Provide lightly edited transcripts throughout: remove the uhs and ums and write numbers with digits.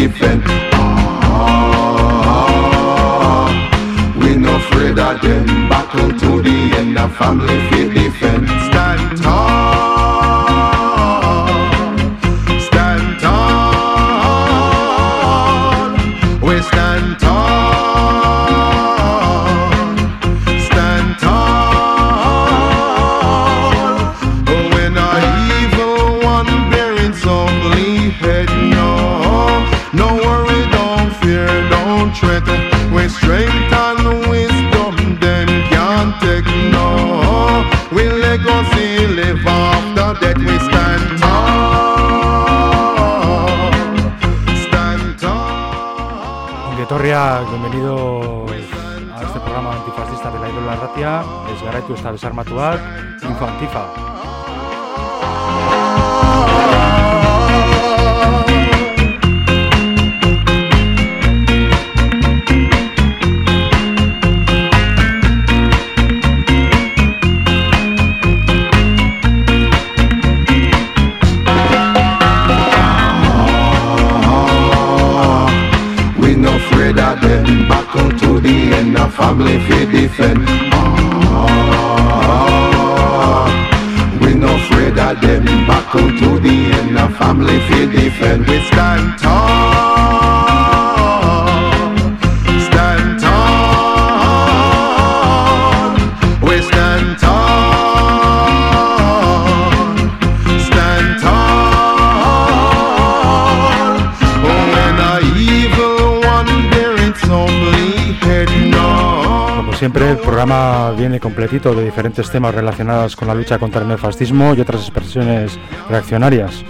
defend. We no afraid of them. Battle to the end. A family fi defend. Stand tall. Stand tall. We stand tall. Stand tall. When a evil one bearing some head, no worry, don't fear, don't tread. When strength and wisdom them can't take, no. We legacy live after that. We stand tall, stand tall. Ongi etorriak, bienvenidos a este programa antifascista de la Irola Ratia. Ez garaitu ez da desarmatuak, Info Antifa. Them buckle to the end, a family fi defend. We no afraid of them. Buckle to the end, a family fi defend. We stand tall, stand tall. We stand tall, stand tall. When a evil Como siempre, el programa viene completito de diferentes temas relacionados con la lucha contra el neofascismo y otras expresiones reaccionarias.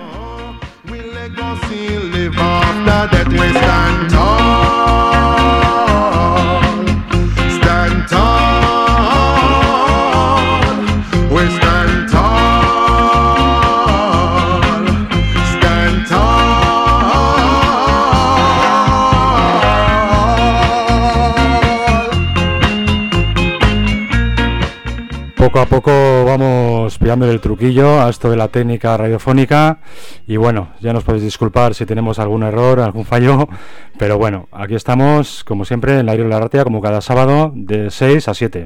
Poco a poco vamos pillando el truquillo a esto de la técnica radiofónica y bueno, ya nos podéis disculpar si tenemos algún error, algún fallo, pero bueno, aquí estamos como siempre en la Irola Ratia como cada sábado de 6 a 7.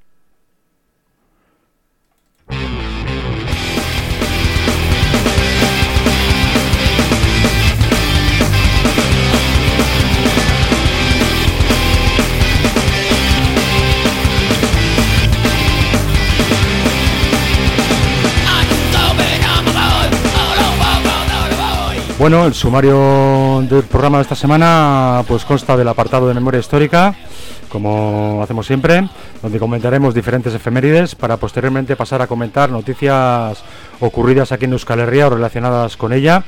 Bueno, el sumario del programa de esta semana pues consta del apartado de memoria histórica, como hacemos siempre, donde comentaremos diferentes efemérides para posteriormente pasar a comentar noticias ocurridas aquí en Euskal Herria o relacionadas con ella.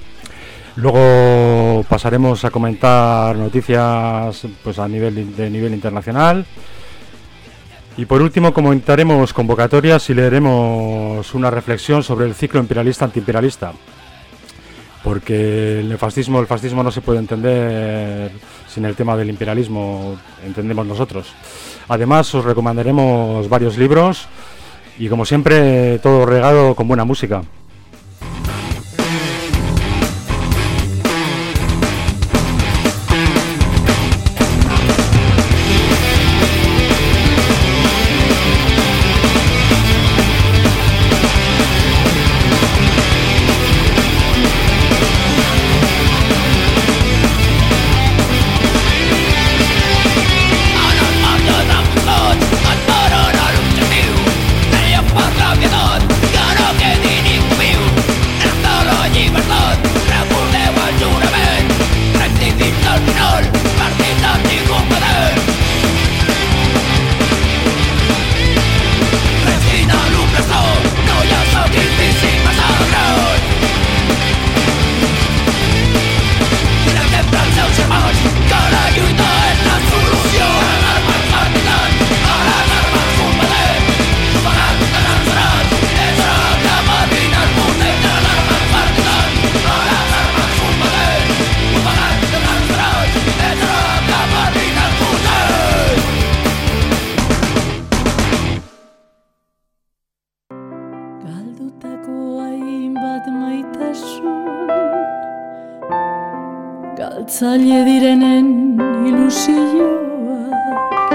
Luego pasaremos a comentar noticias pues a nivel internacional. Y por último comentaremos convocatorias y leeremos una reflexión sobre el ciclo imperialista-antiimperialista. Porque el fascismo no se puede entender sin el tema del imperialismo, entendemos nosotros. Además, os recomendaremos varios libros y, como siempre, todo regado con buena música. Parla galtzaile direnen ilusioak,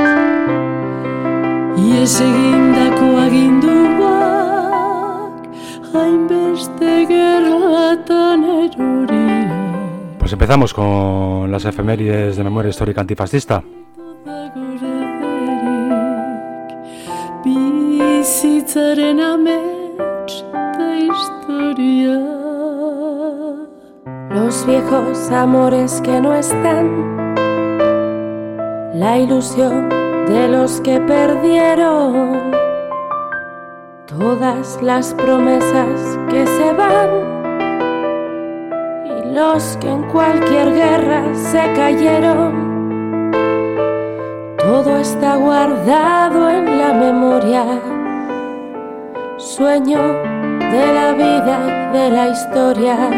ies egindako aginduak, hainbeste gerlatan eroriak. Pues empezamos con las efemérides de memoria histórica antifascista. Bizitzaren amets da historia. Los viejos amores que no están, la ilusión de los que perdieron, todas las promesas que se van y los que en cualquier guerra se cayeron. Todo está guardado en la memoria, sueño de la vida y de la historia.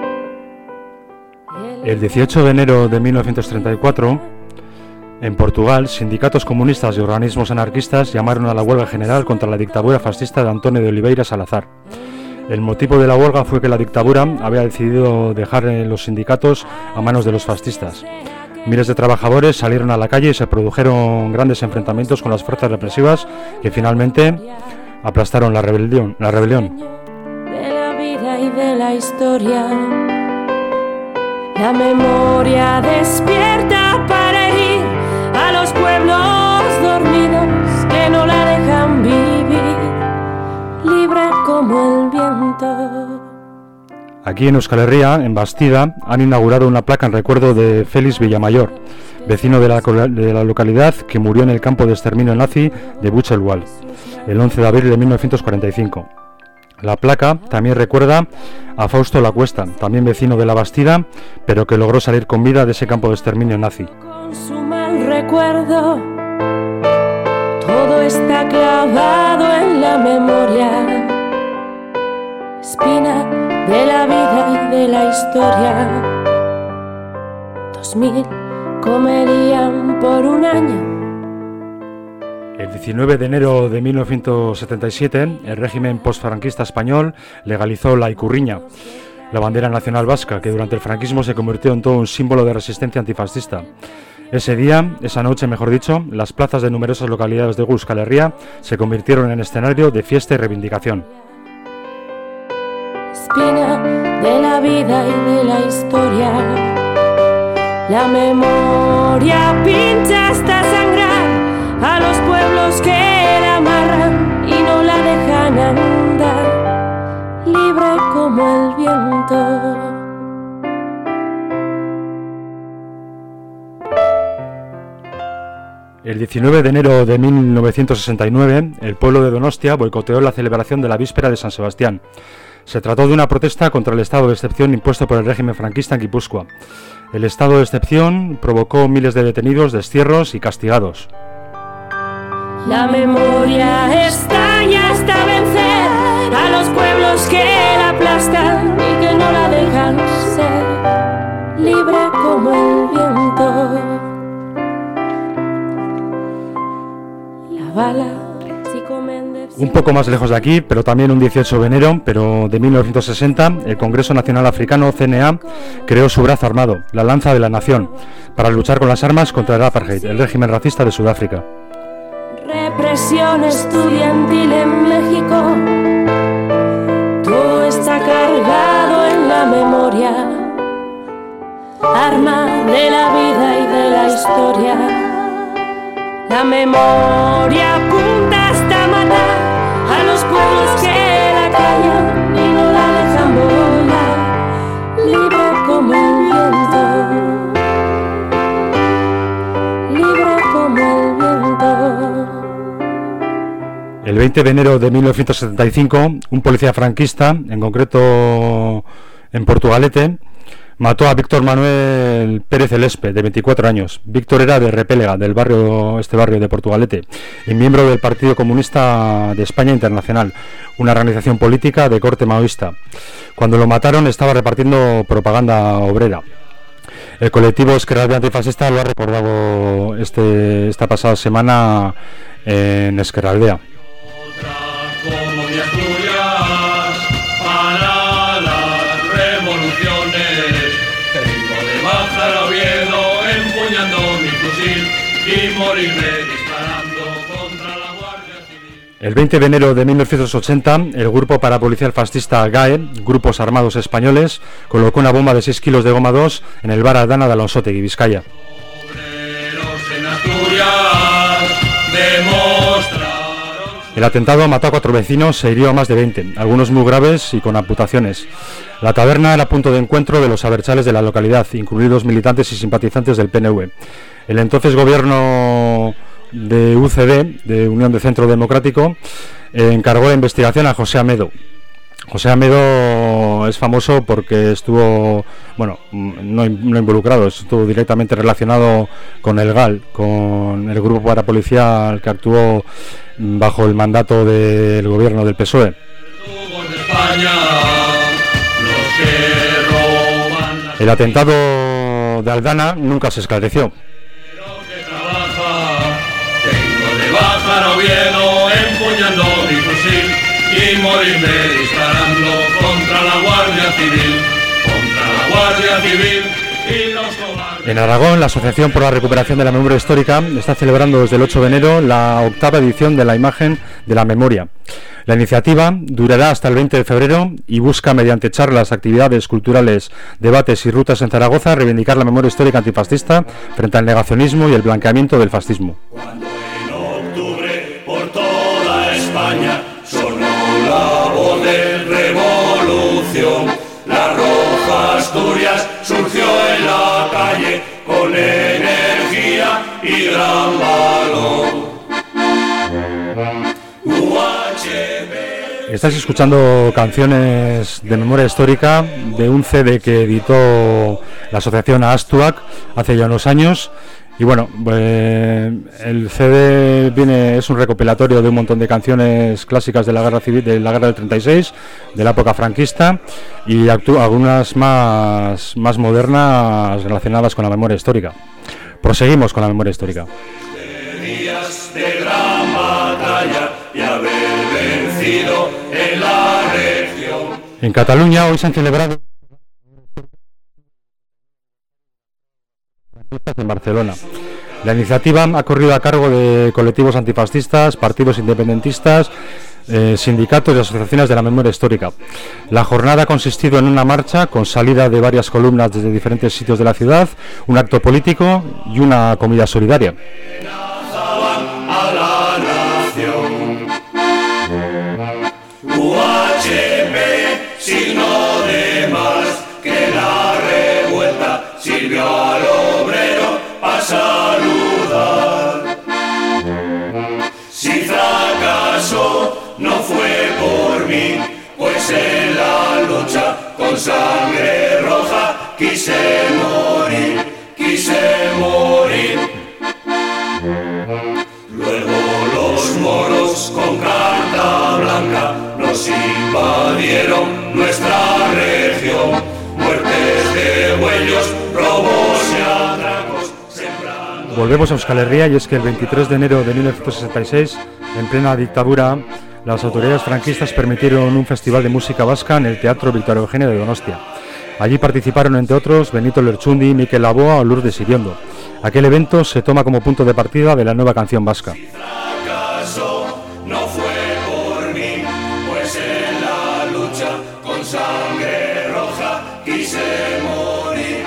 El 18 de enero de 1934, en Portugal, sindicatos comunistas y organismos anarquistas llamaron a la huelga general contra la dictadura fascista de António de Oliveira Salazar. El motivo de la huelga fue que la dictadura había decidido dejar los sindicatos a manos de los fascistas. Miles de trabajadores salieron a la calle y se produjeron grandes enfrentamientos con las fuerzas represivas que finalmente aplastaron la rebelión. De la vida y de la historia. La memoria despierta para herir a los pueblos dormidos que no la dejan vivir, libre como el viento. Aquí en Euskal Herria, en Bastida, han inaugurado una placa en recuerdo de Félix Villamayor, vecino de la localidad que murió en el campo de exterminio nazi de Buchenwald, el 11 de abril de 1945. La placa también recuerda a Fausto Lacuesta, también vecino de la Bastida, pero que logró salir con vida de ese campo de exterminio nazi. Con su mal recuerdo, todo está clavado en la memoria, espina de la vida y de la historia. 2000 comerían por un año. El 19 de enero de 1977, el régimen postfranquista español legalizó la ikurriña, la bandera nacional vasca, que durante el franquismo se convirtió en todo un símbolo de resistencia antifascista. Ese día, esa noche mejor dicho, las plazas de numerosas localidades de Euskal Herria se convirtieron en escenario de fiesta y reivindicación. Espina de la vida y de la historia, la memoria pincha hasta sangrar a los pueblos que la amarran y no la dejan andar, libre como el viento. El 19 de enero de 1969, el pueblo de Donostia boicoteó la celebración de la víspera de San Sebastián. Se trató de una protesta contra el estado de excepción impuesto por el régimen franquista en Guipúzcoa. El estado de excepción provocó miles de detenidos, destierros y castigados. La memoria estalla hasta vencer a los pueblos que la aplastan y que no la dejan ser, libre como el viento. La bala. Un poco más lejos de aquí, pero también un 18 de enero, pero de 1960, el Congreso Nacional Africano, CNA, creó su brazo armado, la Lanza de la Nación, para luchar con las armas contra el apartheid, el régimen racista de Sudáfrica. Represión estudiantil en México, todo está cargado en la memoria, arma de la vida y de la historia. La memoria apunta hasta matar a los pueblos que la callan y no la dejan volar, libre como el viento, libre como el viento. El 20 de enero de 1975, un policía franquista, en concreto en Portugalete, mató a Víctor Manuel Pérez Elespe, de 24 años. Víctor era de Repélega, del barrio de Portugalete, y miembro del Partido Comunista de España Internacional, una organización política de corte maoísta. Cuando lo mataron estaba repartiendo propaganda obrera. El colectivo Esquerra Antifascista lo ha recordado esta pasada semana en Ezkerraldea. Para las revoluciones, el ritmo de Baja miedo empuñando mi fusil y morirme disparando contra la Guardia Civil. El 20 de enero de 1980, el grupo parapolicial fascista GAE, Grupos Armados Españoles, colocó una bomba de 6 kilos de goma 2 en el bar Aldana de Alonsotegui, Vizcaya. El atentado mató a 4 vecinos e hirió a más de 20, algunos muy graves y con amputaciones. La taberna era punto de encuentro de los abertzales de la localidad, incluidos militantes y simpatizantes del PNV. El entonces gobierno de UCD, de Unión de Centro Democrático, encargó la investigación a José Amedo. José Amedo es famoso porque estuvo, bueno, no involucrado, estuvo directamente relacionado con el GAL, con el grupo parapolicial que actuó bajo el mandato del gobierno del PSOE. El atentado de Aldana nunca se esclareció. Y morirme disparando contra la Guardia Civil y los cobardes. En Aragón, la Asociación por la Recuperación de la Memoria Histórica está celebrando desde el 8 de enero la 8ª edición de la Imagen de la Memoria. La iniciativa durará hasta el 20 de febrero y busca, mediante charlas, actividades culturales, debates y rutas en Zaragoza, reivindicar la memoria histórica antifascista frente al negacionismo y el blanqueamiento del fascismo. Cuando en octubre por toda España la voz de revolución, la roja Asturias surgió en la calle con energía y gran valor. Estáis escuchando canciones de memoria histórica de un CD que editó la asociación Astuac hace ya unos años. Y bueno, el CD es un recopilatorio de un montón de canciones clásicas de la guerra civil, de la guerra del 36, de la época franquista, y algunas más modernas relacionadas con la memoria histórica. Proseguimos con la memoria histórica. Días de gran batalla y haber vencido en la región. En Cataluña hoy se han celebrado en Barcelona. La iniciativa ha corrido a cargo de colectivos antifascistas, partidos independentistas, sindicatos y asociaciones de la memoria histórica. La jornada ha consistido en una marcha con salida de varias columnas desde diferentes sitios de la ciudad, un acto político y una comida solidaria. UHP, signo de más que la revuelta sirvió al obrero para saludar. Si fracasó no fue por mí, pues en la lucha con sangre roja quise morir. Luego los moros con carta blanca nos invadieron nuestra región. Muertes de huellos, robos y atracos, sembrando... Volvemos a Euskal Herria, y es que el 23 de enero de 1966, en plena dictadura, las autoridades franquistas permitieron un festival de música vasca en el Teatro Victoria Eugenia de Donostia. Allí participaron, entre otros, Benito Lerchundi, Mikel Laboa o Lourdes Iriondo. Aquel evento se toma como punto de partida de la nueva canción vasca. No fue por mí, pues en la lucha con sangre roja quise morir.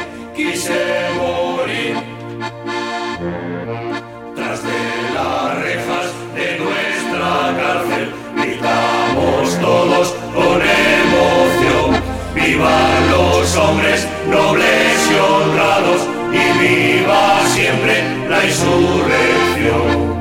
Tras de las rejas de nuestra cárcel gritamos todos con emoción: ¡vivan los hombres nobles y honrados! ¡Y viva siempre la insurrección!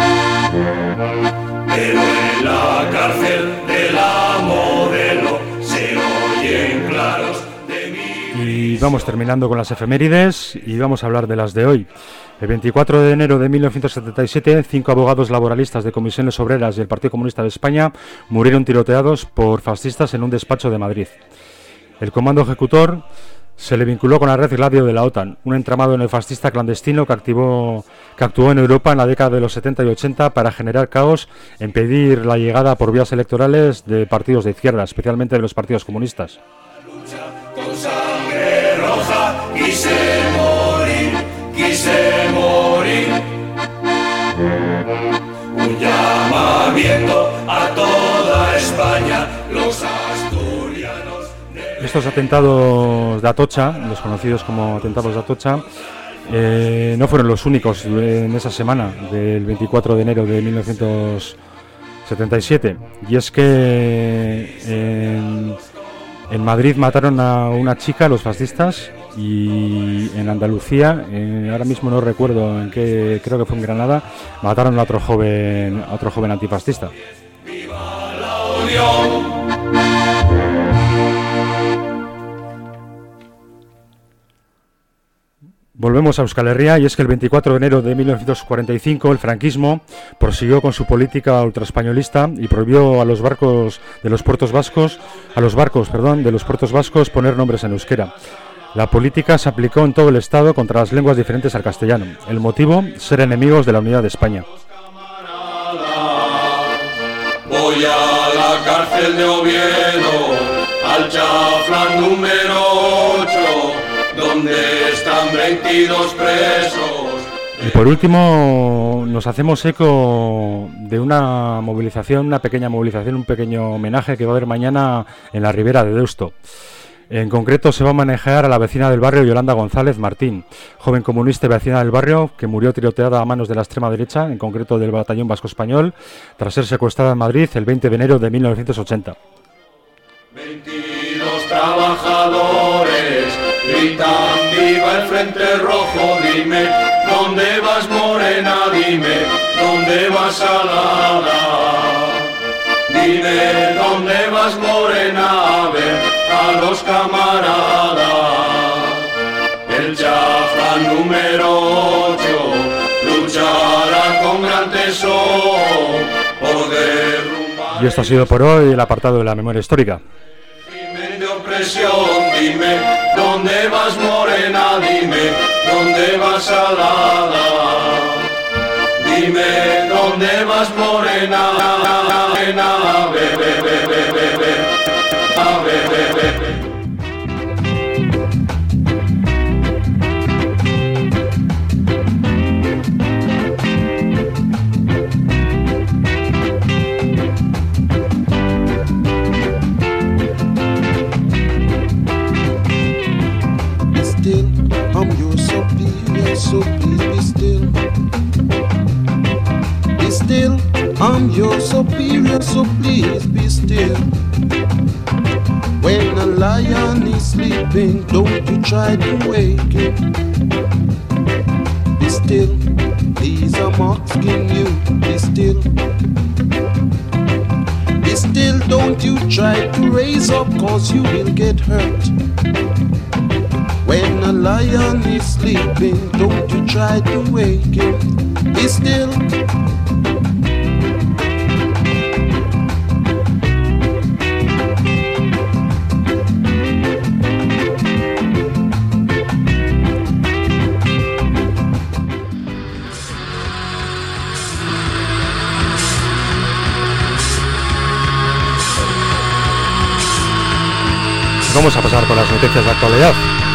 Pero en la cárcel de la Modelo se oyen claros de mi... Y vamos terminando con las efemérides y vamos a hablar de las de hoy. El 24 de enero de 1977, 5 abogados laboralistas de comisiones obreras y el Partido Comunista de España murieron tiroteados por fascistas en un despacho de Madrid. El comando ejecutor se le vinculó con la red Gladio de la OTAN, un entramado neofascista clandestino que actuó en Europa en la década de los 70 y 80 para generar caos e impedir la llegada por vías electorales de partidos de izquierda, especialmente de los partidos comunistas. Con sangre roja quise morir. estos atentados de Atocha, los conocidos como atentados de Atocha, no fueron los únicos en esa semana del 24 de enero de 1977. Y es que en Madrid mataron a una chica, los fascistas, y en Andalucía, ahora mismo no recuerdo en qué, creo que fue en Granada, mataron a otro joven antifascista. ¡Viva la unión! Volvemos a Euskal Herria, y es que el 24 de enero de 1945 el franquismo prosiguió con su política ultraespañolista y prohibió a los barcos de los puertos vascos poner nombres en euskera. La política se aplicó en todo el Estado contra las lenguas diferentes al castellano. El motivo, ser enemigos de la unidad de España. Voy a la cárcel de Oviedo, al chaflán número 8, donde están 22 presos. Y por último, nos hacemos eco de una movilización, una pequeña movilización, un pequeño homenaje que va a haber mañana en la Ribera de Deusto. En concreto se va a manejar a la vecina del barrio, Yolanda González Martín, joven comunista y vecina del barrio que murió tiroteada a manos de la extrema derecha, en concreto del Batallón Vasco Español, tras ser secuestrada en Madrid el 20 de enero de 1980. 22 trabajadores gritan viva el Frente Rojo, dime, ¿dónde vas morena? Dime, ¿dónde vas salada? Dime, ¿dónde vas morena? A ver a los camaradas. El chaflán número 8 luchará con gran tesón por derrumbar. Y esto ha sido por hoy el apartado de la memoria histórica. De opresión, dime, ¿dónde vas morena? Dime, ¿dónde vas salada? Dime, ¿dónde vas morena? Still, I'm your superior, so please be still. Be still, I'm your superior, so please be still. When a lion is sleeping, don't you try to wake him. Be still, please, I'm asking you, be still. Be still, don't you try to raise up, cause you will get hurt. When a lion is sleeping, don't you try to wake him. Be still. Vamos a pasar con las noticias de actualidad.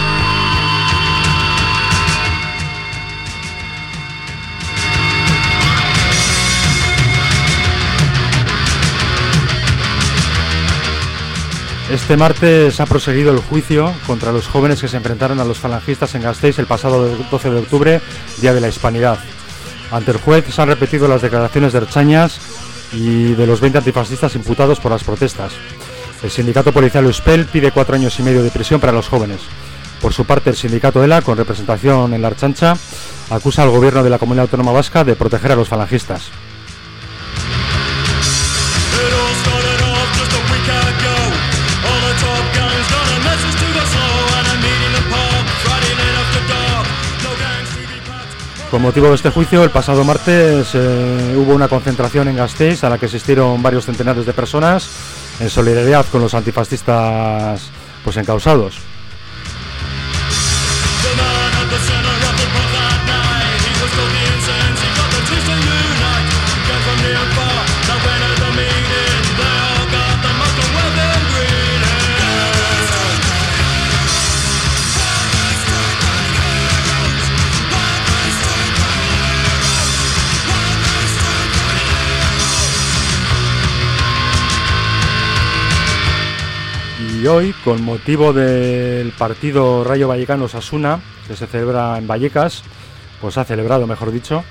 Este martes ha proseguido el juicio contra los jóvenes que se enfrentaron a los falangistas en Gasteiz el pasado 12 de octubre, Día de la Hispanidad. Ante el juez se han repetido las declaraciones de ertzainas y de los 20 antifascistas imputados por las protestas. El sindicato policial Euspel pide 4 años y medio de prisión para los jóvenes. Por su parte, el sindicato ELA, con representación en la Ertzaintza, acusa al gobierno de la Comunidad Autónoma Vasca de proteger a los falangistas. Con motivo de este juicio, el pasado martes hubo una concentración en Gasteiz a la que asistieron varios centenares de personas en solidaridad con los antifascistas encausados. Y hoy, con motivo del partido Rayo Vallecano-Osasuna, que se celebra en Vallecas, pues ha celebrado, mejor dicho,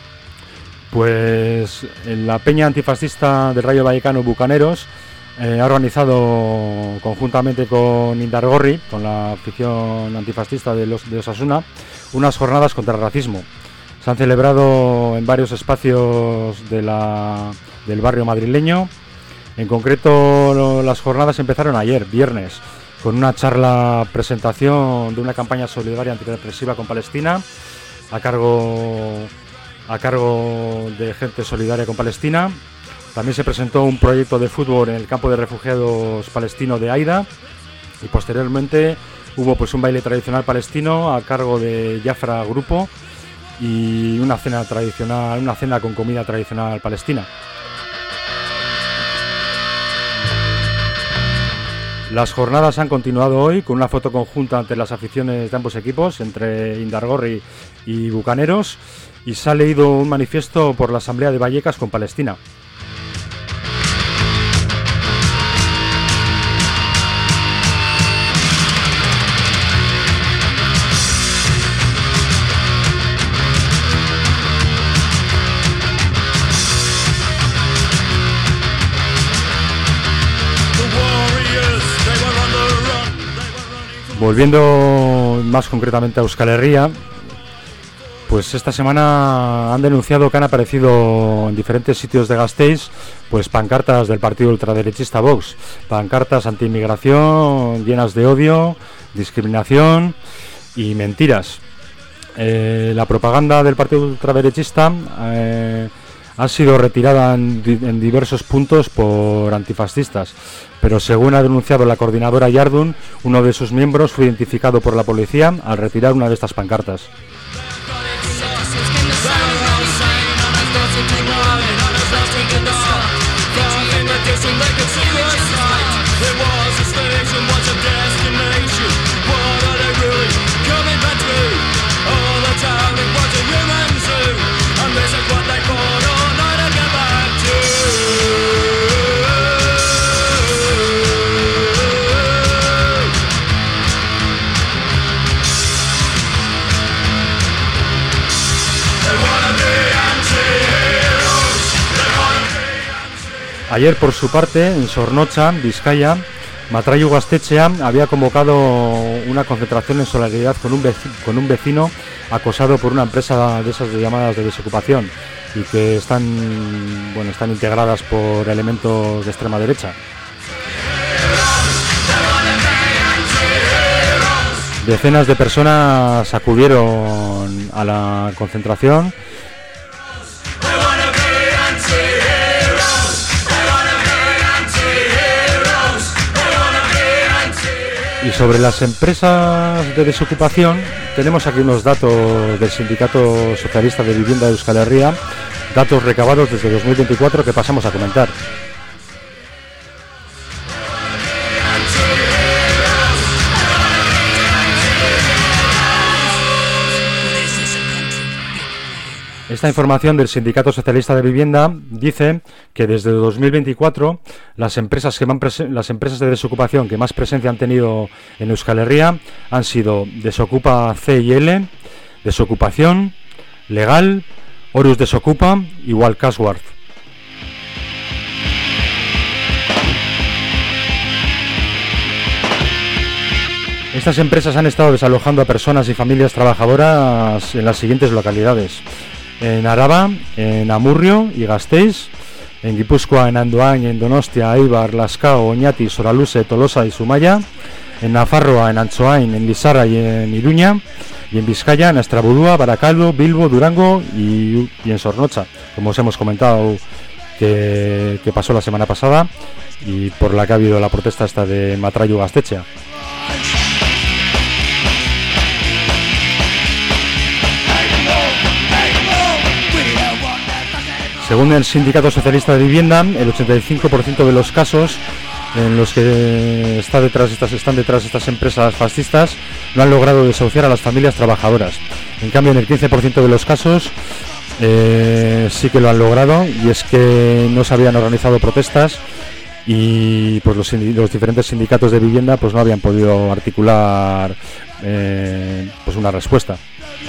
pues en la peña antifascista del Rayo Vallecano Bucaneros ha organizado conjuntamente con Indargorri, con la afición antifascista de Osasuna, unas jornadas contra el racismo. Se han celebrado en varios espacios del barrio madrileño. En concreto, las jornadas empezaron ayer, viernes, con una charla presentación de una campaña solidaria antirrepresiva con Palestina a cargo de gente solidaria con Palestina. También se presentó un proyecto de fútbol en el campo de refugiados palestino de Aida, y posteriormente hubo pues un baile tradicional palestino a cargo de Jafra Grupo y una cena con comida tradicional palestina. Las jornadas han continuado hoy con una foto conjunta entre las aficiones de ambos equipos, entre Indargorri y Bucaneros, y se ha leído un manifiesto por la Asamblea de Vallecas con Palestina. Volviendo más concretamente a Euskal Herria, pues esta semana han denunciado que han aparecido en diferentes sitios de Gasteiz pues pancartas del partido ultraderechista Vox, pancartas anti-inmigración llenas de odio, discriminación y mentiras. La propaganda del partido ultraderechista ha sido retirada en diversos puntos por antifascistas, pero según ha denunciado la coordinadora Yardun, uno de sus miembros fue identificado por la policía al retirar una de estas pancartas. Ayer, por su parte, en Zornotza, Vizcaya, Matrayu Gaztetxea había convocado una concentración en solidaridad con un vecino acosado por una empresa de esas llamadas de desocupación y que están integradas por elementos de extrema derecha. Decenas de personas acudieron a la concentración y sobre las empresas de desocupación tenemos aquí unos datos del Sindicato Socialista de Vivienda de Euskal Herria, datos recabados desde 2024 que pasamos a comentar. Esta información del Sindicato Socialista de Vivienda dice que desde 2024 las empresas de desocupación que más presencia han tenido en Euskal Herria han sido Desocupa C y L, Desocupación, Legal, Horus Desocupa y Walcasward. Estas empresas han estado desalojando a personas y familias trabajadoras en las siguientes localidades: en Araba, en Amurrio y Gasteiz, en Guipúzcoa, en Andoain, en Donostia, Eibar, Lazkao, Oñati, Soraluse, Tolosa y Zumaya, en Nafarroa, en Antxoain, en Lizarra y en Iruña, y en Vizcaya, en Astrabudúa, Barakaldo, Bilbo, Durango y en Zornotza, como os hemos comentado que pasó la semana pasada y por la que ha habido la protesta esta de Matrayu Gaztetxea. Según el Sindicato Socialista de Vivienda, el 85% de los casos en los que están detrás estas empresas fascistas no han logrado desahuciar a las familias trabajadoras. En cambio, en el 15% de los casos sí que lo han logrado, y es que no se habían organizado protestas y pues los diferentes sindicatos de vivienda pues no habían podido articular pues una respuesta.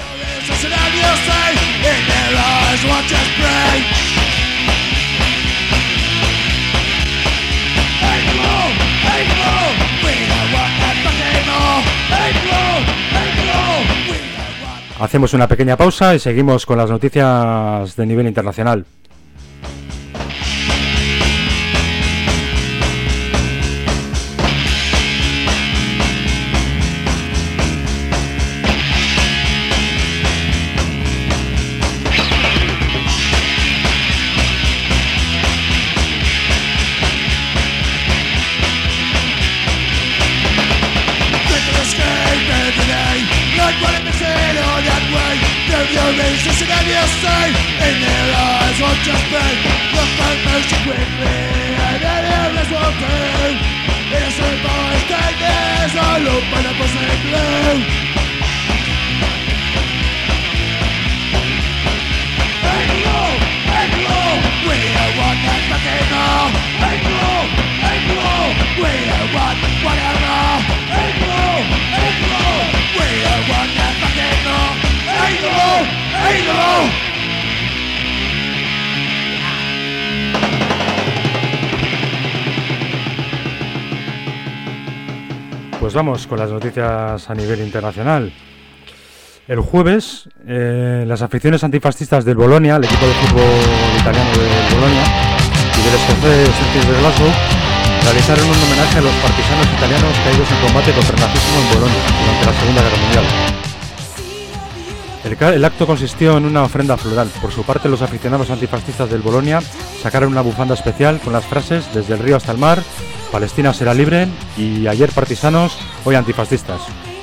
Hacemos una pequeña pausa y seguimos con las noticias de nivel internacional. Pues vamos con las noticias a nivel internacional. El jueves, las aficiones antifascistas del Bolonia, el equipo de fútbol italiano del Bolonia, y del escocés Celtic de Glasgow, realizaron un homenaje a los partisanos italianos caídos en combate contra el nazismo en Bolonia durante la Segunda Guerra Mundial. El acto consistió en una ofrenda floral. Por su parte, los aficionados antifascistas del Bolonia sacaron una bufanda especial con las frases "Desde el río hasta el mar", "Palestina será libre" y "Ayer partisanos, hoy antifascistas".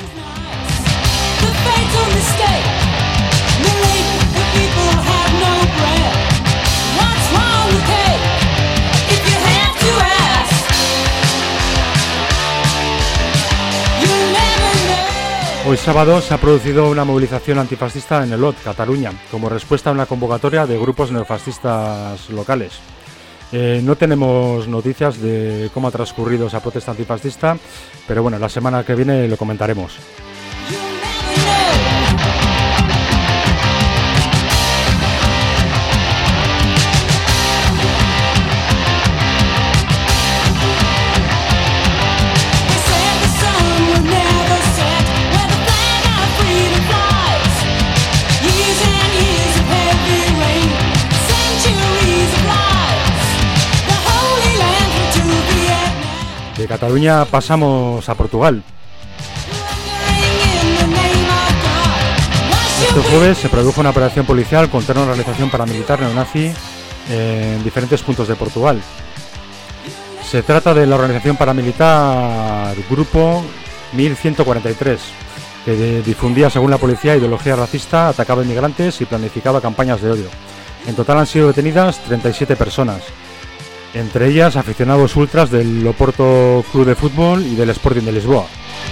Hoy sábado se ha producido una movilización antifascista en Elot, Cataluña, como respuesta a una convocatoria de grupos neofascistas locales. No tenemos noticias de cómo ha transcurrido esa protesta antifascista, pero bueno, la semana que viene lo comentaremos. De Cataluña pasamos a Portugal. Este jueves se produjo una operación policial contra una organización paramilitar neonazi en diferentes puntos de Portugal. Se trata de la organización paramilitar Grupo 1143, que difundía, según la policía, ideología racista, atacaba a inmigrantes y planificaba campañas de odio. En total han sido detenidas 37 personas. Entre ellas aficionados ultras del Oporto Club de Fútbol y del Sporting de Lisboa.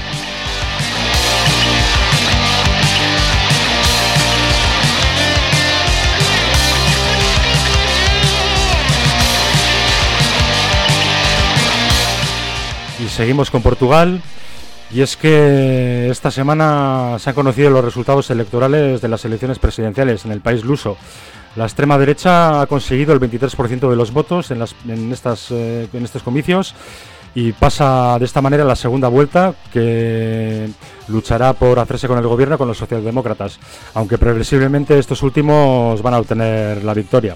Y seguimos con Portugal, y es que esta semana se han conocido los resultados electorales de las elecciones presidenciales en el país luso. La extrema derecha ha conseguido el 23% de los votos en estos comicios y pasa de esta manera a la segunda vuelta, que luchará por hacerse con el gobierno con los socialdemócratas, aunque previsiblemente estos últimos van a obtener la victoria.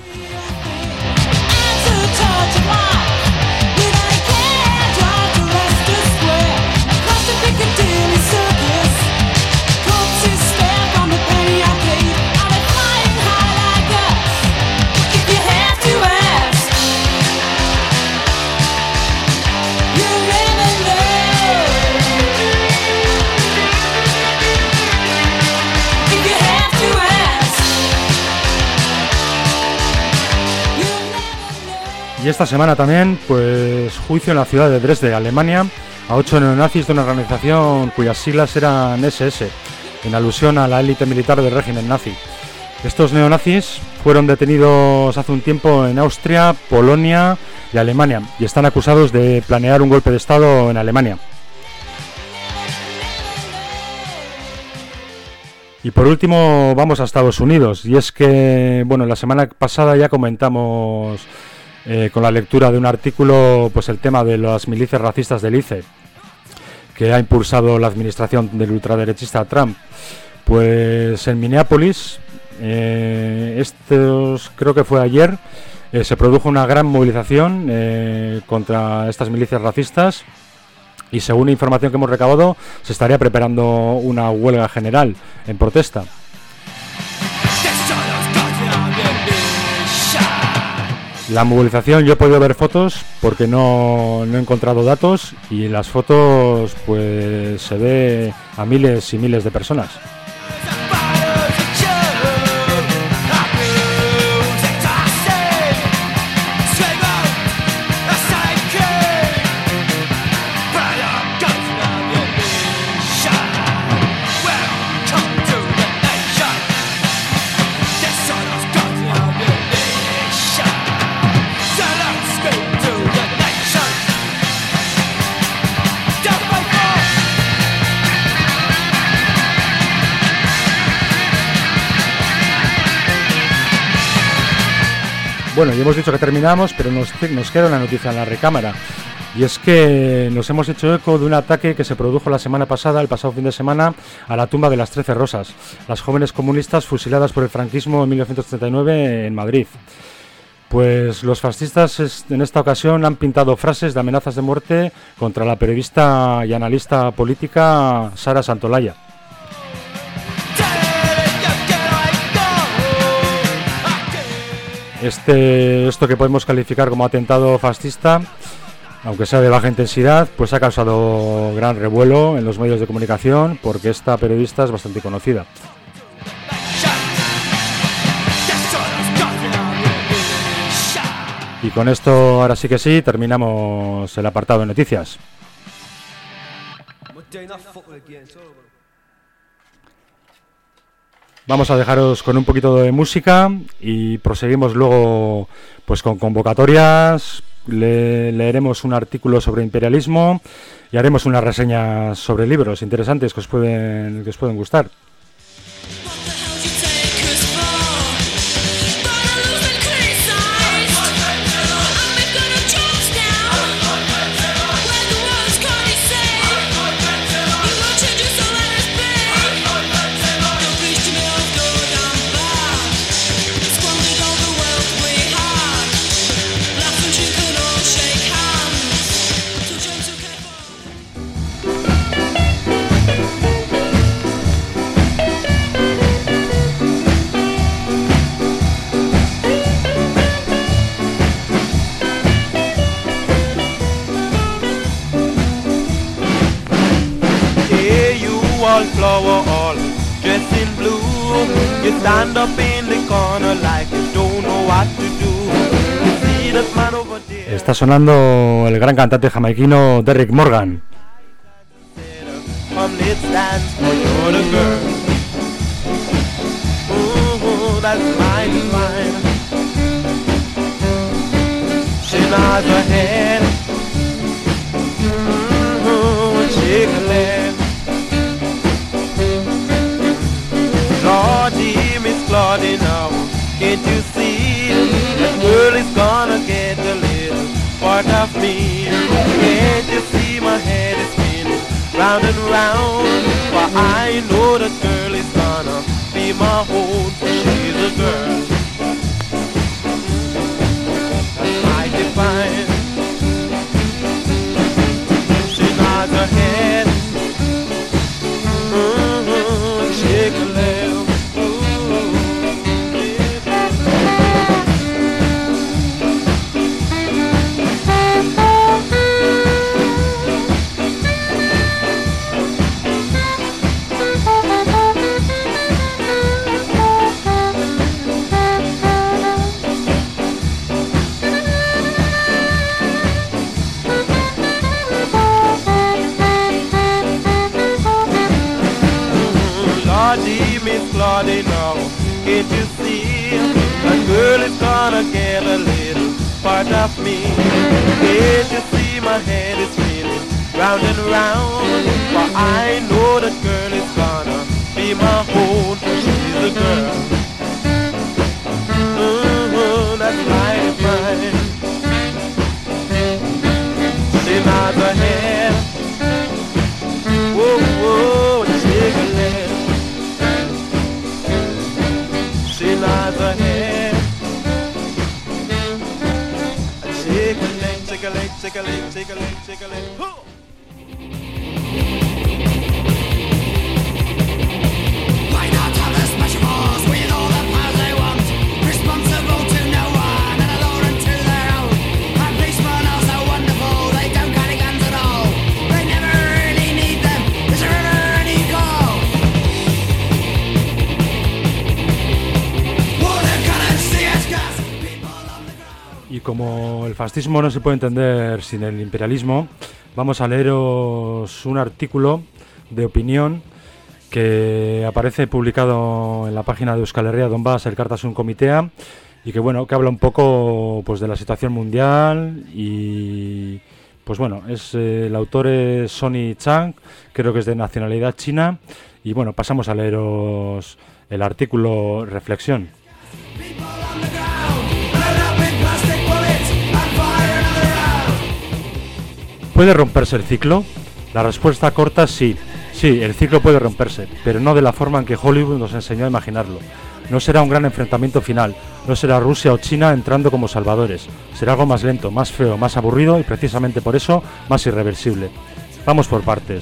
Y esta semana también, pues, juicio en la ciudad de Dresde, Alemania, a 8 neonazis de una organización cuyas siglas eran SS, en alusión a la élite militar del régimen nazi. Estos neonazis fueron detenidos hace un tiempo en Austria, Polonia y Alemania y están acusados de planear un golpe de Estado en Alemania. Y por último vamos a Estados Unidos, y es que, bueno, la semana pasada ya comentamos con la lectura de un artículo pues el tema de las milicias racistas del ICE que ha impulsado la administración del ultraderechista Trump. Pues en Minneapolis, creo que fue ayer, se produjo una gran movilización contra estas milicias racistas. Y según información que hemos recabado, se estaría preparando una huelga general en protesta. La movilización, yo he podido ver fotos porque no he encontrado datos, y en las fotos pues se ve a miles y miles de personas. Bueno, y hemos dicho que terminamos, pero nos queda una noticia en la recámara. Y es que nos hemos hecho eco de un ataque que se produjo la semana pasada, el pasado fin de semana, a la tumba de las 13 Rosas, las jóvenes comunistas fusiladas por el franquismo en 1939 en Madrid. Pues los fascistas en esta ocasión han pintado frases de amenazas de muerte contra la periodista y analista política Sara Santolaya. Esto que podemos calificar como atentado fascista, aunque sea de baja intensidad, pues ha causado gran revuelo en los medios de comunicación, porque esta periodista es bastante conocida. Y con esto, ahora sí que sí, terminamos el apartado de noticias. Vamos a dejaros con un poquito de música y proseguimos luego pues con convocatorias, leeremos un artículo sobre imperialismo y haremos unas reseñas sobre libros interesantes que os pueden gustar. Flower all dressed in blue. You stand up in the corner like you don't know what to do. You see that man over there. Está sonando el gran cantante jamaiquino Derrick Morgan. Let's dance for you're the girl. Ooh, that's mine, mine. She nods her head. Ooh, shake her leg. Claudie, Miss Claudie now, can't you see that girl is gonna get a little part of me? Can't you see my head is spinning round and round? For I know that girl is gonna be my home, for she's a girl that's mighty fine. She nods her head, shake her leg. Claudie, Miss Claudie now, Can't you see that girl is gonna get a little part of me? Can't you see my head is spinning round and round? For I know that girl is gonna be my own. She's a girl. That's right, it's mine. She nods her head. Whoa, whoa, shake her leg. She nods her head. Shake her leg, shake her leg, shake her leg, shake her leg, shake her leg. Why not have a smash of balls with all the powers they want? Responsible to no one and alone to their own. And policemen are so wonderful, they don't carry guns at all. They never really need them, there's never any call. Water cannons, CS gas, people on the ground. Y como el fascismo no se puede entender sin el imperialismo, vamos a leeros un artículo de opinión que aparece publicado en la página de Euskal Herria Donbass Elkartasun Komitea y que bueno, que habla un poco pues de la situación mundial y pues bueno, el autor es Sonny Chang, creo que es de nacionalidad china y bueno, pasamos a leeros el artículo reflexión. People on the ground, load up with plastic bullets and fire another round. ¿Puede romperse el ciclo? La respuesta corta es sí. Sí, el ciclo puede romperse, pero no de la forma en que Hollywood nos enseñó a imaginarlo. No será un gran enfrentamiento final, no será Rusia o China entrando como salvadores. Será algo más lento, más feo, más aburrido y precisamente por eso más irreversible. Vamos por partes.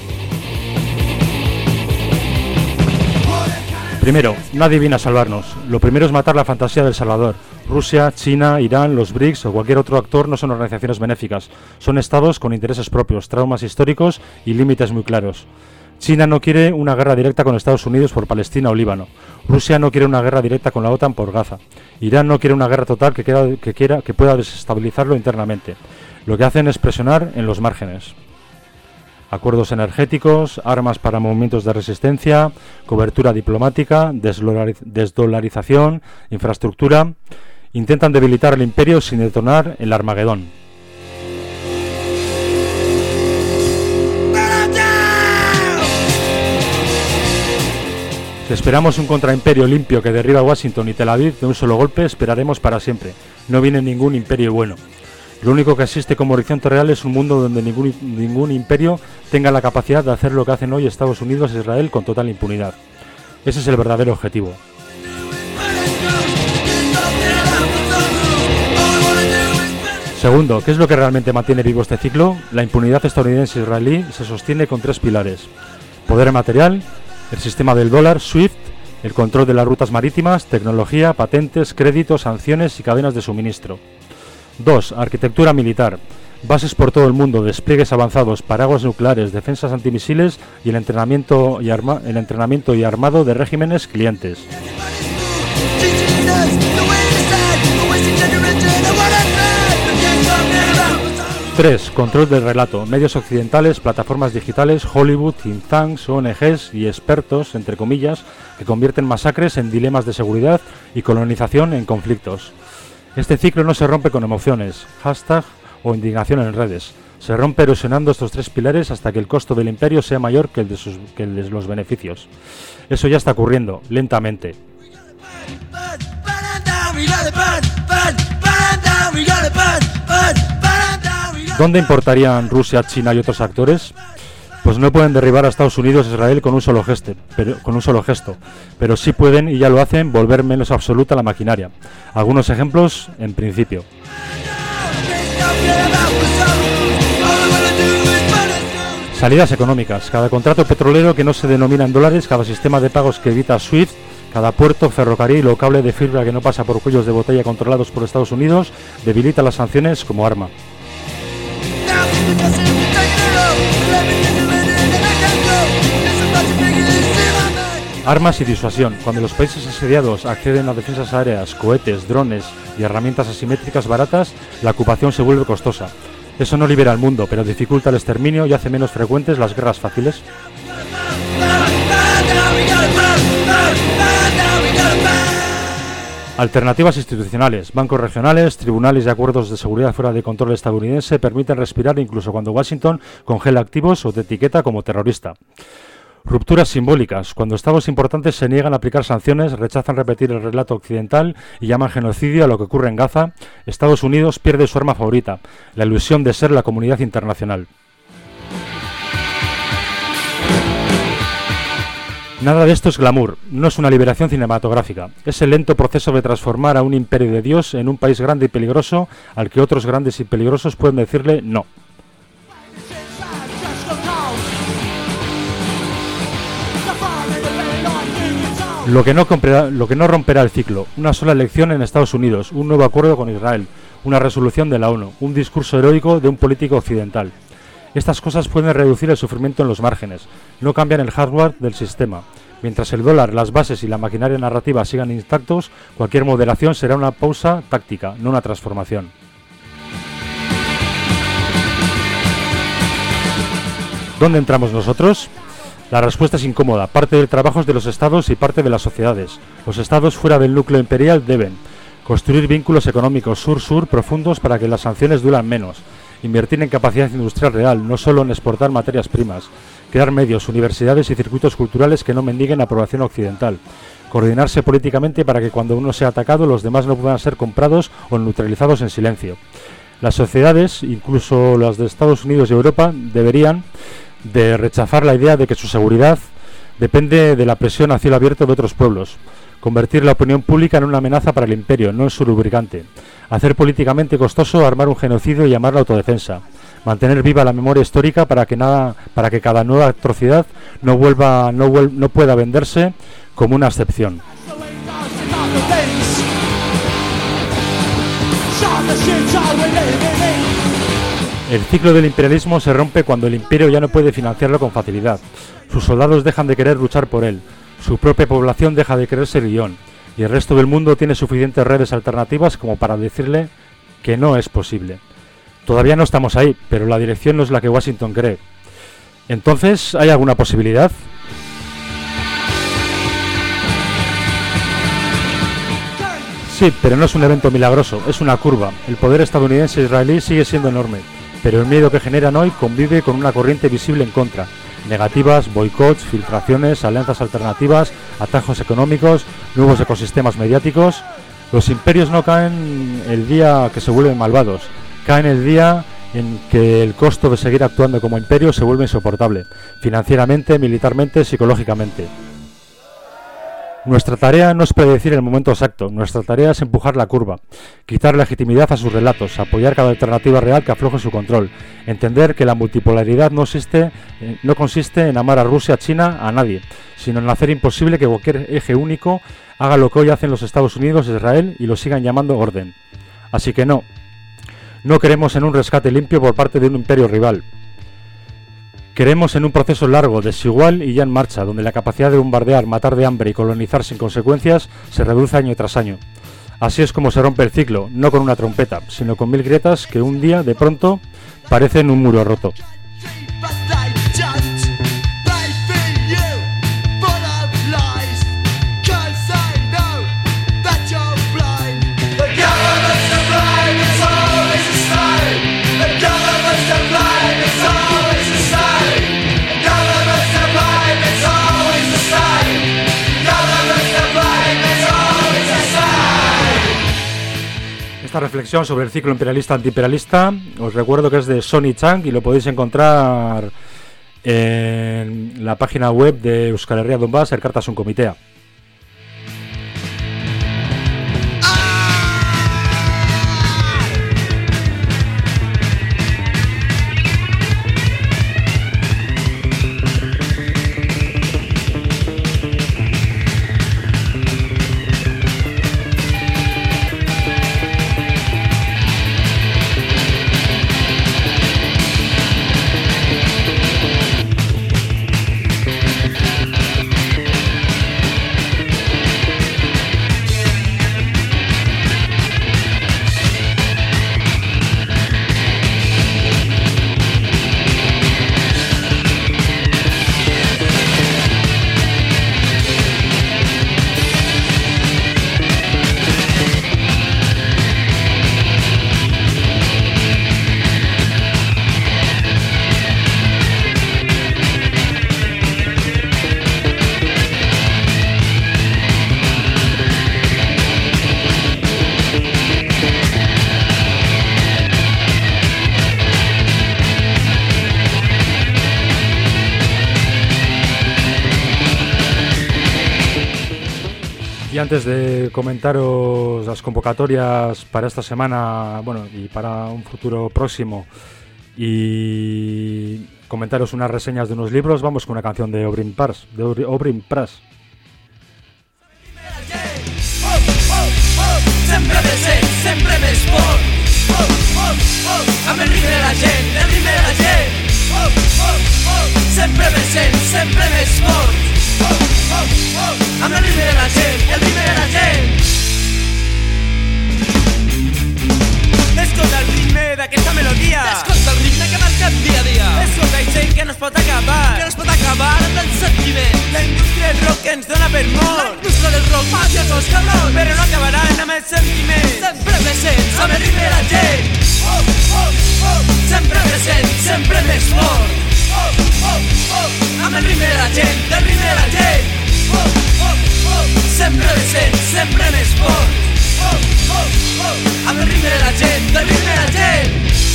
Primero, nadie viene a salvarnos. Lo primero es matar la fantasía del Salvador. Rusia, China, Irán, los BRICS o cualquier otro actor no son organizaciones benéficas. Son estados con intereses propios, traumas históricos y límites muy claros. China no quiere una guerra directa con Estados Unidos por Palestina o Líbano. Rusia no quiere una guerra directa con la OTAN por Gaza. Irán no quiere una guerra total que pueda desestabilizarlo internamente. Lo que hacen es presionar en los márgenes. Acuerdos energéticos, armas para movimientos de resistencia, cobertura diplomática, desdolarización, infraestructura. Intentan debilitar el imperio sin detonar el Armagedón. Si esperamos un contraimperio limpio que derriba a Washington y Tel Aviv de un solo golpe, esperaremos para siempre. No viene ningún imperio bueno. Lo único que existe como horizonte real es un mundo donde ningún imperio tenga la capacidad de hacer lo que hacen hoy Estados Unidos e Israel con total impunidad. Ese es el verdadero objetivo. Segundo, ¿qué es lo que realmente mantiene vivo este ciclo? La impunidad estadounidense e israelí se sostiene con tres pilares. Poder material, el sistema del dólar, SWIFT, el control de las rutas marítimas, tecnología, patentes, créditos, sanciones y cadenas de suministro. 2. Arquitectura militar. Bases por todo el mundo, despliegues avanzados, paraguas nucleares, defensas antimisiles y el entrenamiento y armado de regímenes clientes. 3. Control del relato. Medios occidentales, plataformas digitales, Hollywood, think tanks, ONGs y expertos, entre comillas, que convierten masacres en dilemas de seguridad y colonización en conflictos. Este ciclo no se rompe con emociones, hashtag o indignación en redes. Se rompe erosionando estos tres pilares hasta que el costo del imperio sea mayor que el de los beneficios. Eso ya está ocurriendo, lentamente. ¿Dónde importarían Rusia, China y otros actores? Pues no pueden derribar a Estados Unidos e Israel con un solo gesto, pero sí pueden, y ya lo hacen, volver menos absoluta la maquinaria. Algunos ejemplos en principio. Salidas económicas. Cada contrato petrolero que no se denomina en dólares, cada sistema de pagos que evita SWIFT, cada puerto, ferrocarril o cable de fibra que no pasa por cuellos de botella controlados por Estados Unidos, debilita las sanciones como arma. Armas y disuasión. Cuando los países asediados acceden a defensas aéreas, cohetes, drones y herramientas asimétricas baratas, la ocupación se vuelve costosa. Eso no libera al mundo, pero dificulta el exterminio y hace menos frecuentes las guerras fáciles. Alternativas institucionales, bancos regionales, tribunales y acuerdos de seguridad fuera de control estadounidense permiten respirar incluso cuando Washington congela activos o te etiqueta como terrorista. Rupturas simbólicas, cuando estados importantes se niegan a aplicar sanciones, rechazan repetir el relato occidental y llaman genocidio a lo que ocurre en Gaza, Estados Unidos pierde su arma favorita, la ilusión de ser la comunidad internacional. Nada de esto es glamour, no es una liberación cinematográfica, es el lento proceso de transformar a un imperio de Dios en un país grande y peligroso al que otros grandes y peligrosos pueden decirle no. Lo que no romperá el ciclo, una sola elección en Estados Unidos, un nuevo acuerdo con Israel, una resolución de la ONU, un discurso heroico de un político occidental. Estas cosas pueden reducir el sufrimiento en los márgenes, no cambian el hardware del sistema. Mientras el dólar, las bases y la maquinaria narrativa sigan intactos, cualquier moderación será una pausa táctica, no una transformación. ¿Dónde entramos nosotros? La respuesta es incómoda. Parte del trabajo es de los estados y parte de las sociedades. Los estados fuera del núcleo imperial deben construir vínculos económicos sur-sur profundos para que las sanciones duran menos, invertir en capacidad industrial real, no solo en exportar materias primas, crear medios, universidades y circuitos culturales que no mendiguen aprobación occidental, coordinarse políticamente para que cuando uno sea atacado los demás no puedan ser comprados o neutralizados en silencio. Las sociedades, incluso las de Estados Unidos y Europa, deberían de rechazar la idea de que su seguridad depende de la presión a cielo abierto de otros pueblos, convertir la opinión pública en una amenaza para el imperio, no en su lubricante, hacer políticamente costoso armar un genocidio y llamarlo autodefensa, mantener viva la memoria histórica para que cada nueva atrocidad no pueda venderse como una excepción. El ciclo del imperialismo se rompe cuando el imperio ya no puede financiarlo con facilidad. Sus soldados dejan de querer luchar por él, su propia población deja de querer ser guión, y el resto del mundo tiene suficientes redes alternativas como para decirle que no es posible. Todavía no estamos ahí, pero la dirección no es la que Washington cree. Entonces, ¿hay alguna posibilidad? Sí, pero no es un evento milagroso, es una curva. El poder estadounidense e israelí sigue siendo enorme, pero el miedo que generan hoy convive con una corriente visible en contra. Negativas, boicots, filtraciones, alianzas alternativas, atajos económicos, nuevos ecosistemas mediáticos. Los imperios no caen el día que se vuelven malvados, caen el día en que el costo de seguir actuando como imperio se vuelve insoportable, financieramente, militarmente, psicológicamente. Nuestra tarea no es predecir el momento exacto, nuestra tarea es empujar la curva, quitar legitimidad a sus relatos, apoyar cada alternativa real que afloje su control, entender que la multipolaridad no consiste en amar a Rusia, China, a nadie, sino en hacer imposible que cualquier eje único haga lo que hoy hacen los Estados Unidos e Israel y lo sigan llamando orden. Así que no queremos en un rescate limpio por parte de un imperio rival. Queremos en un proceso largo, desigual y ya en marcha, donde la capacidad de bombardear, matar de hambre y colonizar sin consecuencias se reduce año tras año. Así es como se rompe el ciclo, no con una trompeta, sino con 1000 grietas que un día, de pronto, parecen un muro roto. Esta reflexión sobre el ciclo imperialista-antiimperialista os recuerdo que es de Sonny Chang y lo podéis encontrar en la página web de Euskal Herria Donbass, Elkartasun Komitea. antes de comentaros las convocatorias para esta semana, bueno, y para un futuro próximo, y comentaros unas reseñas de unos libros, vamos con una canción de Obrin Pras. Sempre present, sempre més fort. Amb el ritme de la gent, el ritme de la gent. Sempre present, sempre més fort. Amb el ritme de la gent, el ritme de la gent. Escolta el ritme d'aquesta melodia. Escolta el ritme que marca el dia a dia. Escolta i gent que no es pot acabar. Que no es pot acabar amb el sentiment. La indústria del rock que ens dona per mort. La indústria del rock, mafiosos, cabrons. Però no acabaran amb el sentiment. Sempre presents amb el ritme de la gent. Sempre present, sempre més fort. Amb el ritme de la gent, del ritme de la gent. Sempre present, sempre més fort. Amb el ritme de la gent, del ritme de la gent.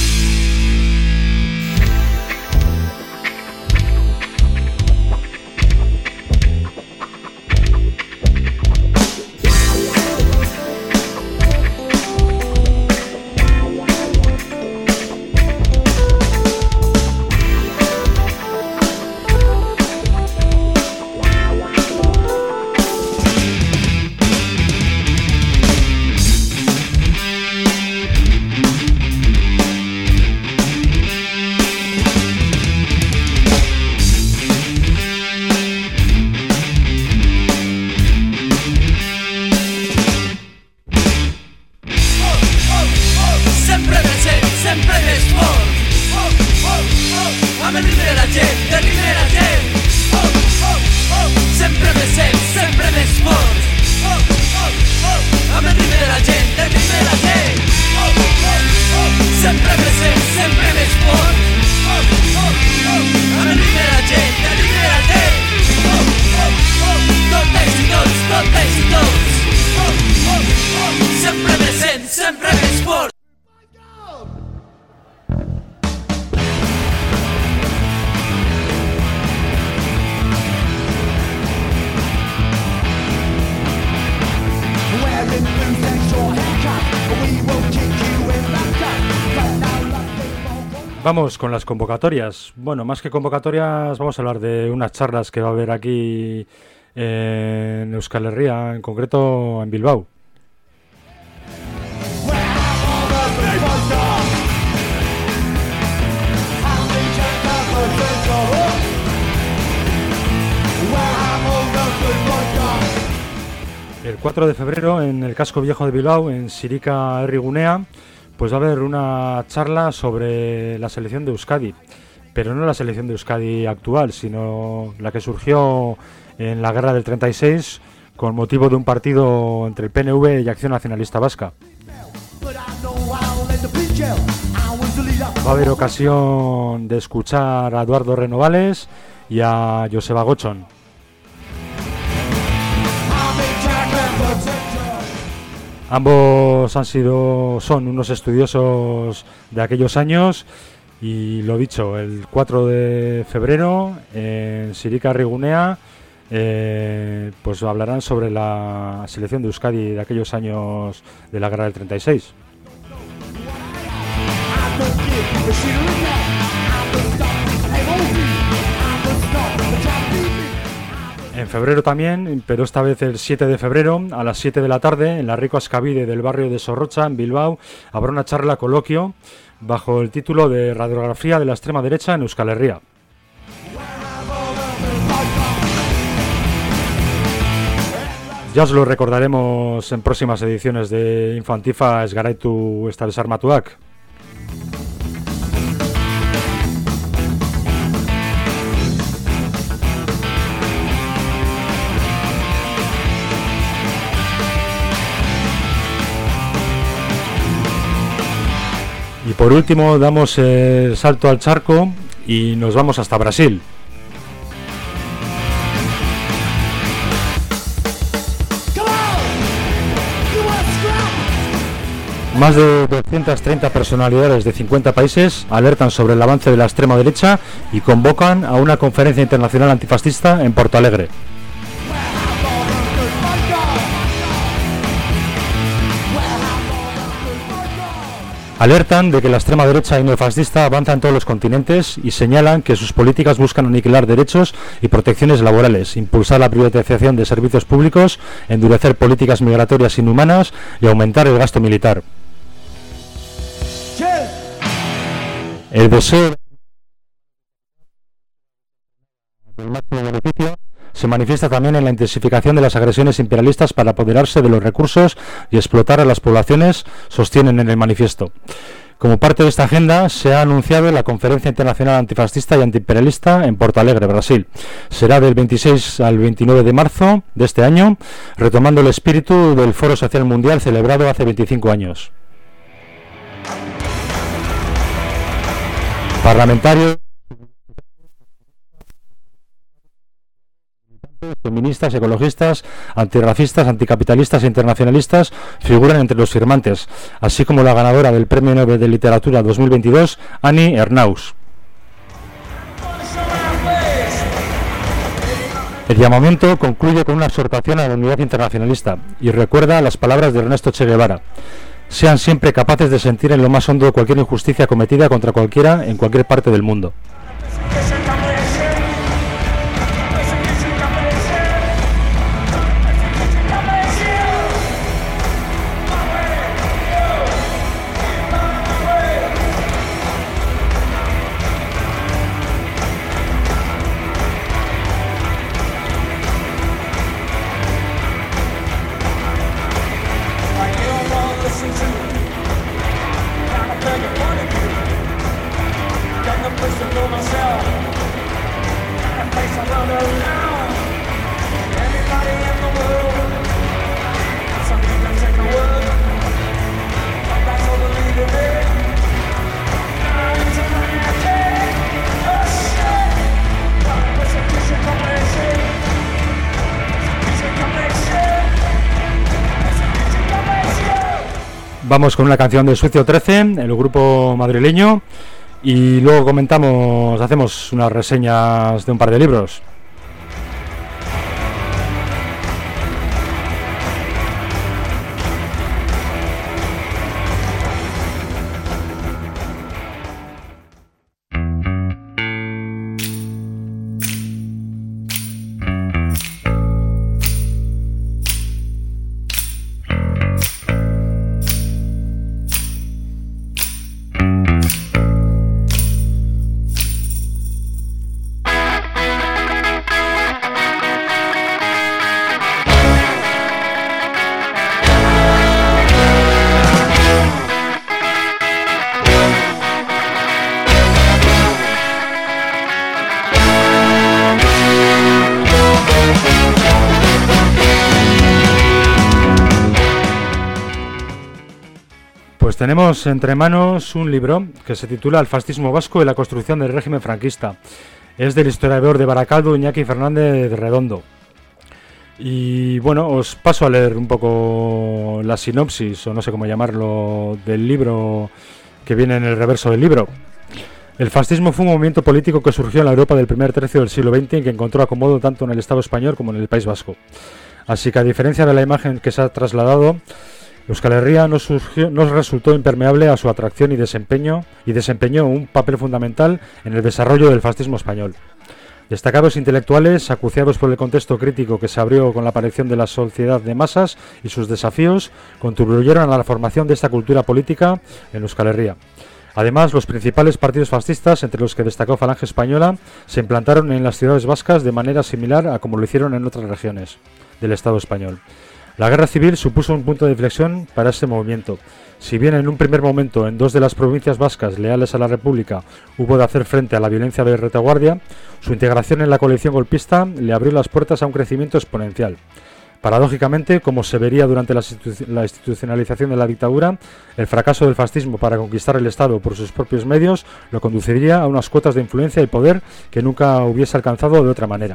Vamos con las convocatorias. Bueno, más que convocatorias, vamos a hablar de unas charlas que va a haber aquí en Euskal Herria, en concreto en Bilbao. El 4 de febrero en el casco viejo de Bilbao, en Sirika Herrigunea, pues va a haber una charla sobre la selección de Euskadi, pero no la selección de Euskadi actual, sino la que surgió en la guerra del 36 con motivo de un partido entre el PNV y Acción Nacionalista Vasca. Va a haber ocasión de escuchar a Eduardo Renovales y a Joseba Gochon. Ambos son unos estudiosos de aquellos años y lo dicho, el 4 de febrero en Sirika Herrigunea pues hablarán sobre la selección de Euskadi de aquellos años de la guerra del 36. En febrero también, pero esta vez el 7 de febrero, a las 7 de la tarde, en la Rico Ascabide del barrio de Sorrocha, en Bilbao, habrá una charla coloquio bajo el título de Radiografía de la extrema derecha en Euskal Herria. Ya os lo recordaremos en próximas ediciones de Infantifa Esgaraitu Estabesarmatuak. Y por último damos el salto al charco y nos vamos hasta Brasil. Más de 230 personalidades de 50 países alertan sobre el avance de la extrema derecha y convocan a una conferencia internacional antifascista en Porto Alegre. Alertan de que la extrema derecha y neofascista avanza en todos los continentes y señalan que sus políticas buscan aniquilar derechos y protecciones laborales, impulsar la privatización de servicios públicos, endurecer políticas migratorias inhumanas y aumentar el gasto militar. El deseo del máximo beneficio se manifiesta también en la intensificación de las agresiones imperialistas para apoderarse de los recursos y explotar a las poblaciones, sostienen en el manifiesto. Como parte de esta agenda, se ha anunciado la Conferencia Internacional Antifascista y Antiimperialista en Porto Alegre, Brasil. Será del 26 al 29 de marzo de este año, retomando el espíritu del Foro Social Mundial celebrado hace 25 años. Parlamentarios, feministas, ecologistas, antirracistas, anticapitalistas e internacionalistas figuran entre los firmantes, así como la ganadora del Premio Nobel de Literatura 2022, Annie Ernaux. El llamamiento concluye con una exhortación a la unidad internacionalista y recuerda las palabras de Ernesto Che Guevara: sean siempre capaces de sentir en lo más hondo cualquier injusticia cometida contra cualquiera en cualquier parte del mundo. Vamos con una canción de Sucio 13, el grupo madrileño, y luego hacemos unas reseñas de un par de libros. Tenemos entre manos un libro que se titula El fascismo vasco y la construcción del régimen franquista. Es del historiador de Baracaldo, Iñaki Fernández Redondo. Y bueno, os paso a leer un poco la sinopsis, o no sé cómo llamarlo, del libro que viene en el reverso del libro. El fascismo fue un movimiento político que surgió en la Europa del primer tercio del siglo XX y que encontró acomodo tanto en el Estado español como en el País Vasco. Así que, a diferencia de la imagen que se ha trasladado, Euskal Herria no resultó impermeable a su atracción y desempeñó un papel fundamental en el desarrollo del fascismo español. Destacados intelectuales, acuciados por el contexto crítico que se abrió con la aparición de la sociedad de masas y sus desafíos, contribuyeron a la formación de esta cultura política en Euskal Herria. Además, los principales partidos fascistas, entre los que destacó Falange Española, se implantaron en las ciudades vascas de manera similar a como lo hicieron en otras regiones del Estado español. La guerra civil supuso un punto de inflexión para este movimiento. Si bien en un primer momento en dos de las provincias vascas leales a la República hubo de hacer frente a la violencia de retaguardia, su integración en la coalición golpista le abrió las puertas a un crecimiento exponencial. Paradójicamente, como se vería durante la institucionalización de la dictadura, el fracaso del fascismo para conquistar el Estado por sus propios medios lo conduciría a unas cuotas de influencia y poder que nunca hubiese alcanzado de otra manera.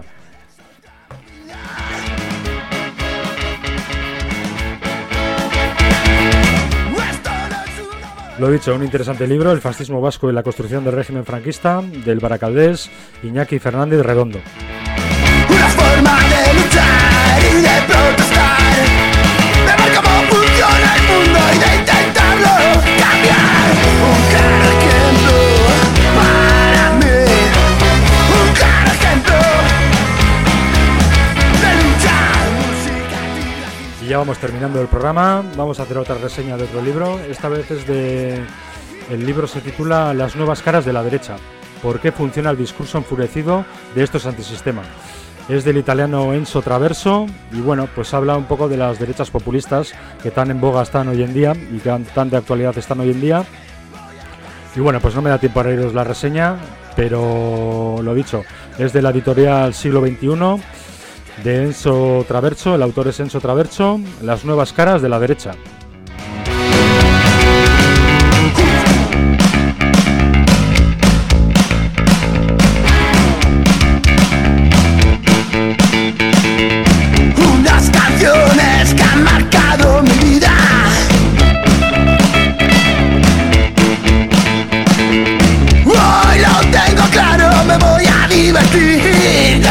Lo dicho, un interesante libro, El fascismo vasco y la construcción del régimen franquista, del baracaldés Iñaki Fernández Redondo. Una forma de luchar y de protestar, de ver cómo funciona el mundo y de intentarlo cambiar. ya vamos terminando el programa. Vamos a hacer otra reseña de otro libro. Esta vez es de... El libro se titula Las nuevas caras de la derecha. ¿Por qué funciona el discurso enfurecido de estos antisistemas? Es del italiano Enzo Traverso y bueno, pues habla un poco de las derechas populistas que tan en boga están hoy en día y que tan de actualidad están hoy en día. Y bueno, pues no me da tiempo para iros la reseña, pero lo dicho, es de la editorial Siglo XXI de Enzo Traverso, el autor es Enzo Traverso, Las nuevas caras de la derecha. Unas canciones que han marcado mi vida. Hoy lo tengo claro, me voy a divertir.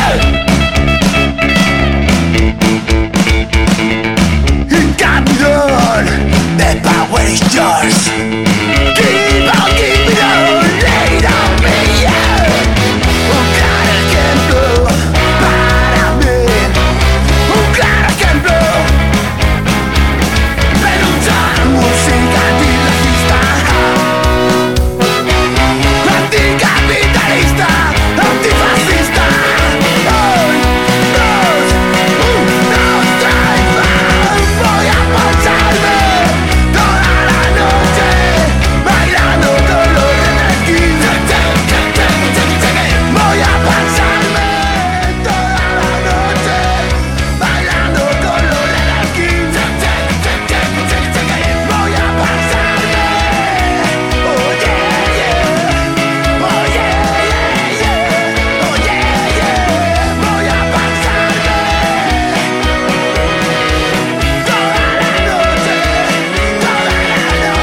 Y campeón de Power is yours. Keep it on, lay it on me, yeah. Un claro ejemplo para mí. Un claro ejemplo de luchar música antirracista, anticapitalista, antifascista. Unos traidores. Voy a pasarme toda la noche bailando con los de la esquina. Voy a pasarme toda la noche bailando con los de la esquina. Voy a pasarme, oh yeah, yeah, oh yeah, yeah, yeah, oh yeah, yeah. Voy a pasarme toda la noche, toda la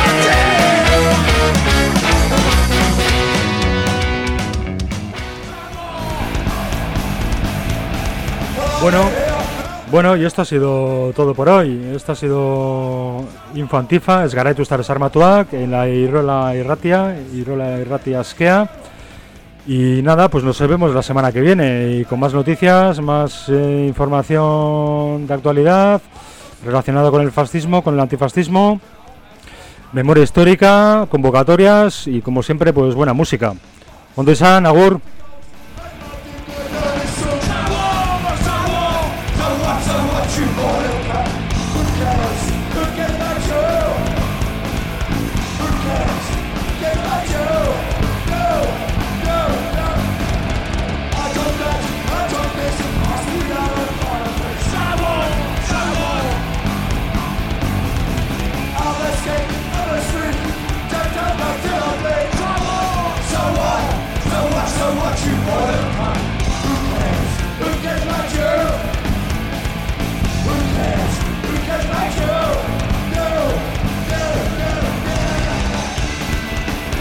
noche. Bueno, y esto ha sido todo por hoy. Esto ha sido Infantifa, ez garaitu estar armatuak, en la Irrola Irratia Askea. Y nada, pues nos vemos la semana que viene y con más noticias, más información de actualidad relacionada con el fascismo, con el antifascismo, memoria histórica, convocatorias y como siempre, pues buena música. Ondo izan, agur. So what you wanna